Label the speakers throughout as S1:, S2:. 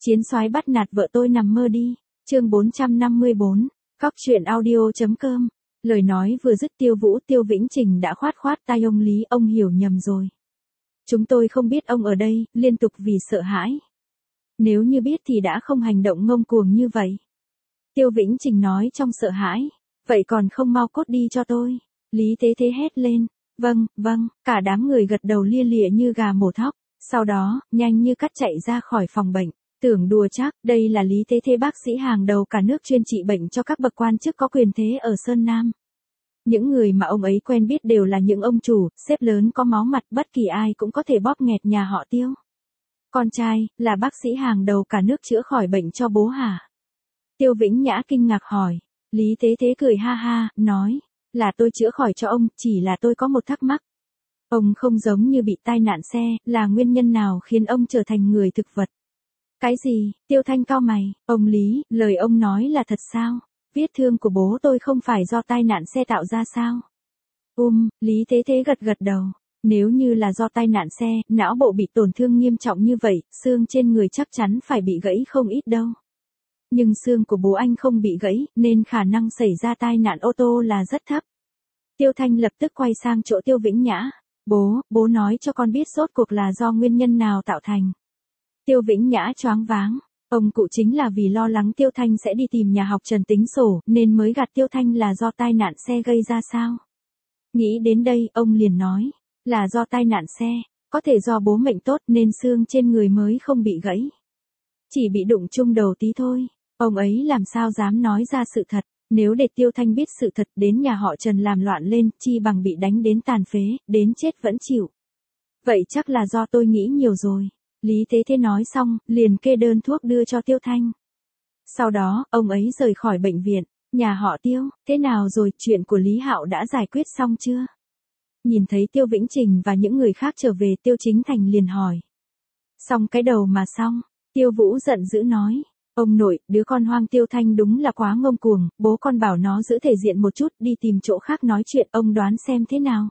S1: Chiến soái bắt nạt vợ tôi nằm mơ đi. Chương 454. Cóc truyện audio.com. Lời nói vừa dứt Tiêu Vĩnh Trình đã khoát khoát tay ông Lý, ông hiểu nhầm rồi. Chúng tôi không biết ông ở đây, liên tục vì sợ hãi. Nếu như biết thì đã không hành động ngông cuồng như vậy. Tiêu Vĩnh Trình nói trong sợ hãi. Vậy còn không mau cốt đi cho tôi. Lý Tế Thế hét lên. Vâng, cả đám người gật đầu lia lịa như gà mổ thóc. Sau đó, nhanh như cắt chạy ra khỏi phòng bệnh. Tưởng đùa chắc, đây là Lý Tế Thế, bác sĩ hàng đầu cả nước chuyên trị bệnh cho các bậc quan chức có quyền thế ở Sơn Nam. Những người mà ông ấy quen biết đều là những ông chủ, sếp lớn có máu mặt, bất kỳ ai cũng có thể bóp nghẹt nhà họ Tiêu. Con trai, là bác sĩ hàng đầu cả nước chữa khỏi bệnh cho bố hả? Tiêu Vĩnh Nhã kinh ngạc hỏi. Lý Tế Thế cười ha ha, nói, là tôi chữa khỏi cho ông, chỉ là tôi có một thắc mắc. Ông không giống như bị tai nạn xe, là nguyên nhân nào khiến ông trở thành người thực vật? Cái gì? Tiêu Thanh cau mày. Ông Lý, lời ông nói là thật sao? Vết thương của bố tôi không phải do tai nạn xe tạo ra sao? Lý Tế Thế gật đầu. Nếu như là do tai nạn xe, não bộ bị tổn thương nghiêm trọng như vậy, xương trên người chắc chắn phải bị gãy không ít đâu. Nhưng xương của bố anh không bị gãy, nên khả năng xảy ra tai nạn ô tô là rất thấp. Tiêu Thanh lập tức quay sang chỗ Tiêu Vĩnh Nhã. Bố nói cho con biết rốt cuộc là do nguyên nhân nào tạo thành. Tiêu Vĩnh Nhã choáng váng. Ông cụ chính là vì lo lắng Tiêu Thanh sẽ đi tìm nhà học Trần tính sổ, nên mới gạt Tiêu Thanh là do tai nạn xe gây ra sao? Nghĩ đến đây, ông liền nói, là do tai nạn xe, có thể do bố mệnh tốt nên xương trên người mới không bị gãy. Chỉ bị đụng chung đầu tí thôi, ông ấy làm sao dám nói ra sự thật, nếu để Tiêu Thanh biết sự thật đến nhà họ Trần làm loạn lên, chi bằng bị đánh đến tàn phế, đến chết vẫn chịu. Vậy chắc là do tôi nghĩ nhiều rồi. Lý Tế Thế nói xong, liền kê đơn thuốc đưa cho Tiêu Thanh. Sau đó, ông ấy rời khỏi bệnh viện. Nhà họ Tiêu, thế nào rồi, chuyện của Lý Hạo đã giải quyết xong chưa? Nhìn thấy Tiêu Vĩnh Trình và những người khác trở về, Tiêu Chính Thành liền hỏi. Xong cái đầu mà xong, Tiêu Vũ giận dữ nói. Ông nội, đứa con hoang Tiêu Thanh đúng là quá ngông cuồng, bố con bảo nó giữ thể diện một chút, đi tìm chỗ khác nói chuyện, ông đoán xem thế nào?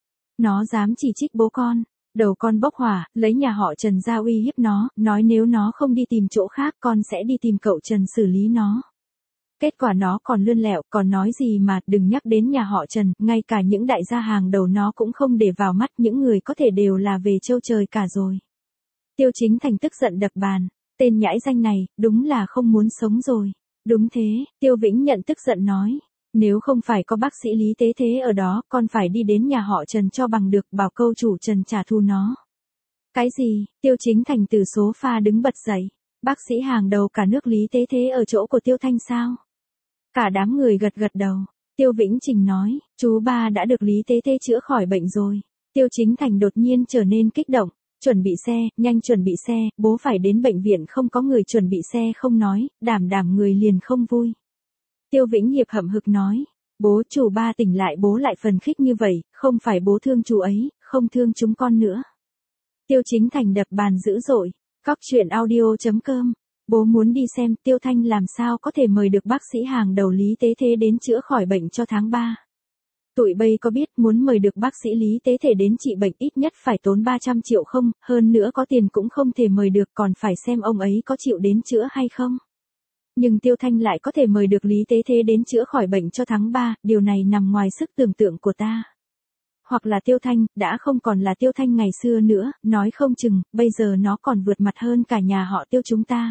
S1: Nó dám chỉ trích bố con. Đầu con bốc hỏa, lấy nhà họ Trần ra uy hiếp nó, nói nếu nó không đi tìm chỗ khác con sẽ đi tìm cậu Trần xử lý nó. Kết quả nó còn lươn lẹo, còn nói gì mà, đừng nhắc đến nhà họ Trần, ngay cả những đại gia hàng đầu nó cũng không để vào mắt, những người có thể đều là về châu trời cả rồi. Tiêu Chính Thành tức giận đập bàn, tên nhãi danh này, đúng là không muốn sống rồi. Đúng thế, Tiêu Vĩnh Nhận tức giận nói. Nếu không phải có bác sĩ Lý Tế Thế ở đó, con phải đi đến nhà họ Trần cho bằng được, bảo câu chủ Trần trả thù nó. Cái gì? Tiêu Chính Thành từ sofa đứng bật dậy. Bác sĩ hàng đầu cả nước Lý Tế Thế ở chỗ của Tiêu Thanh sao? Cả đám người gật đầu. Tiêu Vĩnh Trình nói, chú ba đã được Lý Tế Thế chữa khỏi bệnh rồi. Tiêu Chính Thành đột nhiên trở nên kích động. Chuẩn bị xe, nhanh chuẩn bị xe, bố phải đến bệnh viện, không có người chuẩn bị xe không nói, đảm người liền không vui. Tiêu Vĩnh Hiệp hậm hực nói, bố chủ ba tỉnh lại bố lại phần khích như vậy, không phải bố thương chú ấy, không thương chúng con nữa. Tiêu Chính Thành đập bàn dữ dội, cóc truyện audio.com, bố muốn đi xem Tiêu Thanh làm sao có thể mời được bác sĩ hàng đầu Lý Tế Thế đến chữa khỏi bệnh cho tháng 3. Tụi bây có biết muốn mời được bác sĩ Lý Tế Thế đến trị bệnh ít nhất phải tốn 300 triệu không, hơn nữa có tiền cũng không thể mời được, còn phải xem ông ấy có chịu đến chữa hay không. Nhưng Tiêu Thanh lại có thể mời được Lý Tế Thế đến chữa khỏi bệnh cho tháng 3, điều này nằm ngoài sức tưởng tượng của ta. Hoặc là Tiêu Thanh, đã không còn là Tiêu Thanh ngày xưa nữa, nói không chừng, bây giờ nó còn vượt mặt hơn cả nhà họ Tiêu chúng ta.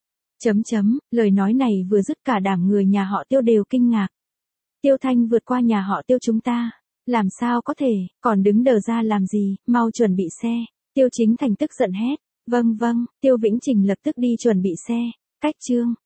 S1: Lời nói này vừa dứt cả đám người nhà họ Tiêu đều kinh ngạc. Tiêu Thanh vượt qua nhà họ Tiêu chúng ta. Làm sao có thể, còn đứng đờ ra làm gì, mau chuẩn bị xe. Tiêu Chính Thành tức giận hét. Vâng, Tiêu Vĩnh Trình lập tức đi chuẩn bị xe. Cách chương.